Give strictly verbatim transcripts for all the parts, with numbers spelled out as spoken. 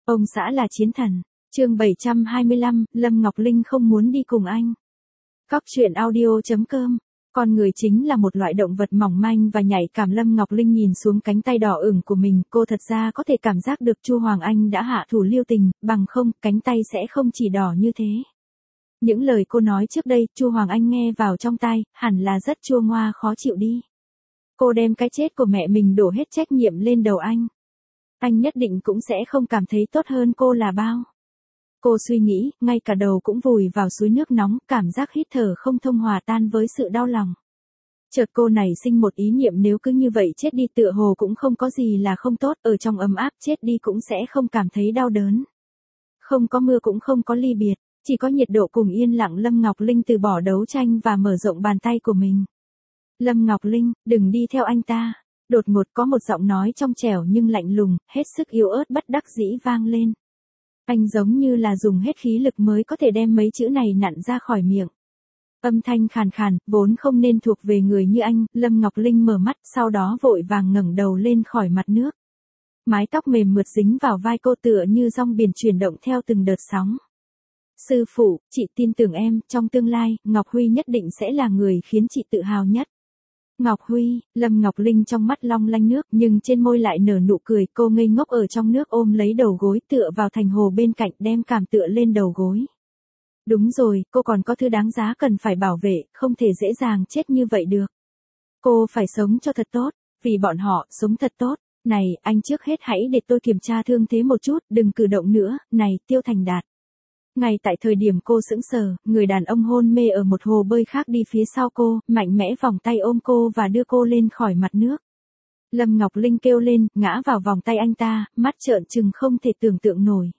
Ông xã là chiến thần. Chương bảy trăm hai mươi lăm, Lâm Ngọc Linh không muốn đi cùng anh. Cóc truyện audio chấm com. Con người chính là một loại động vật mỏng manh và nhạy cảm. Lâm Ngọc Linh nhìn xuống cánh tay đỏ ửng của mình, cô thật ra có thể cảm giác được Chu Hoàng Anh đã hạ thủ lưu tình, bằng không, cánh tay sẽ không chỉ đỏ như thế. Những lời cô nói trước đây, Chu Hoàng Anh nghe vào trong tai, hẳn là rất chua ngoa khó chịu đi. Cô đem cái chết của mẹ mình đổ hết trách nhiệm lên đầu anh. Anh nhất định cũng sẽ không cảm thấy tốt hơn cô là bao. Cô suy nghĩ, ngay cả đầu cũng vùi vào suối nước nóng, cảm giác hít thở không thông hòa tan với sự đau lòng. Chợt cô nảy sinh một ý niệm, nếu cứ như vậy chết đi tựa hồ cũng không có gì là không tốt, ở trong ấm áp chết đi cũng sẽ không cảm thấy đau đớn. Không có mưa cũng không có ly biệt, chỉ có nhiệt độ cùng yên lặng. Lâm Ngọc Linh từ bỏ đấu tranh và mở rộng bàn tay của mình. Lâm Ngọc Linh, đừng đi theo anh ta. Đột ngột có một giọng nói trong trẻo nhưng lạnh lùng, hết sức yếu ớt bất đắc dĩ vang lên. Anh giống như là dùng hết khí lực mới có thể đem mấy chữ này nặn ra khỏi miệng. Âm thanh khàn khàn, vốn không nên thuộc về người như anh. Lâm Ngọc Linh mở mắt, sau đó vội vàng ngẩng đầu lên khỏi mặt nước. Mái tóc mềm mượt dính vào vai cô tựa như dòng biển chuyển động theo từng đợt sóng. Sư phụ, chị tin tưởng em, trong tương lai, Ngọc Huy nhất định sẽ là người khiến chị tự hào nhất. Ngọc Huy, Lâm Ngọc Linh trong mắt long lanh nước nhưng trên môi lại nở nụ cười. Cô ngây ngốc ở trong nước ôm lấy đầu gối tựa vào thành hồ bên cạnh, đem cảm tựa lên đầu gối. Đúng rồi, cô còn có thứ đáng giá cần phải bảo vệ, không thể dễ dàng chết như vậy được. Cô phải sống cho thật tốt, vì bọn họ, sống thật tốt. Này, anh trước hết hãy để tôi kiểm tra thương thế một chút, đừng cử động nữa. Này, Tiêu Thành Đạt. Ngay tại thời điểm cô sững sờ, người đàn ông hôn mê ở một hồ bơi khác đi phía sau cô, mạnh mẽ vòng tay ôm cô và đưa cô lên khỏi mặt nước. Lâm Ngọc Linh kêu lên, ngã vào vòng tay anh ta, mắt trợn trừng không thể tưởng tượng nổi.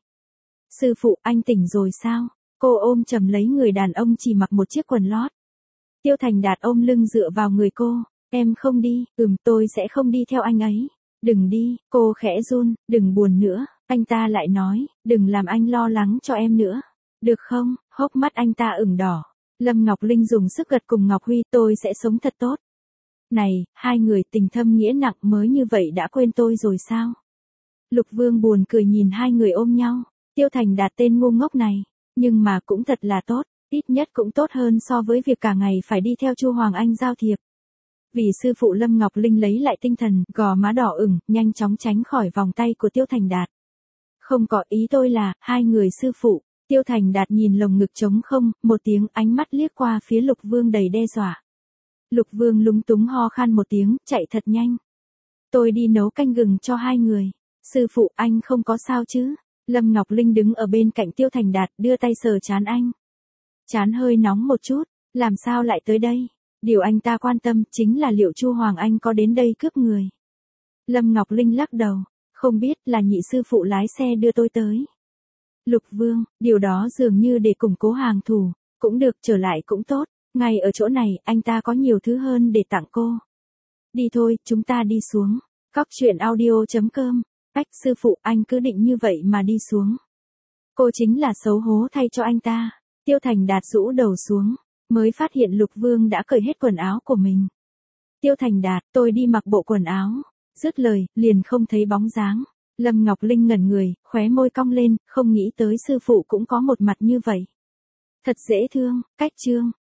Sư phụ, anh tỉnh rồi sao? Cô ôm chầm lấy người đàn ông chỉ mặc một chiếc quần lót. Tiêu Thành Đạt ôm lưng dựa vào người cô. Em không đi, ừm tôi sẽ không đi theo anh ấy. Đừng đi, cô khẽ run, đừng buồn nữa. Anh ta lại nói, đừng làm anh lo lắng cho em nữa. Được không? Hốc mắt anh ta ửng đỏ. Lâm Ngọc Linh dùng sức gật cùng Ngọc Huy, tôi sẽ sống thật tốt. Này, hai người tình thâm nghĩa nặng mới như vậy đã quên tôi rồi sao? Lục Vương buồn cười nhìn hai người ôm nhau. Tiêu Thành Đạt tên ngu ngốc này. Nhưng mà cũng thật là tốt, ít nhất cũng tốt hơn so với việc cả ngày phải đi theo Chu Hoàng Anh giao thiệp. Vì sư phụ, Lâm Ngọc Linh lấy lại tinh thần, gò má đỏ ửng, nhanh chóng tránh khỏi vòng tay của Tiêu Thành Đạt. Không có, ý tôi là, hai người sư phụ. Tiêu Thành Đạt nhìn lồng ngực trống không, một tiếng, ánh mắt liếc qua phía Lục Vương đầy đe dọa. Lục Vương lúng túng ho khan một tiếng, chạy thật nhanh. Tôi đi nấu canh gừng cho hai người. Sư phụ, anh không có sao chứ? Lâm Ngọc Linh đứng ở bên cạnh Tiêu Thành Đạt, đưa tay sờ trán anh. Trán hơi nóng một chút, làm sao lại tới đây? Điều anh ta quan tâm chính là liệu Chu Hoàng Anh có đến đây cướp người. Lâm Ngọc Linh lắc đầu, không biết, là nhị sư phụ lái xe đưa tôi tới. Lục Vương, điều đó dường như để củng cố hàng thù, cũng được, trở lại cũng tốt, ngay ở chỗ này, anh ta có nhiều thứ hơn để tặng cô. Đi thôi, chúng ta đi xuống. Cóc truyện audio chấm com. Ách, sư phụ, anh cứ định như vậy mà đi xuống. Cô chính là xấu hố thay cho anh ta. Tiêu Thành Đạt rũ đầu xuống, mới phát hiện Lục Vương đã cởi hết quần áo của mình. Tiêu Thành Đạt, tôi đi mặc bộ quần áo. Dứt lời, liền không thấy bóng dáng. Lâm Ngọc Linh ngẩn người, khóe môi cong lên, không nghĩ tới sư phụ cũng có một mặt như vậy. Thật dễ thương. Cách chương.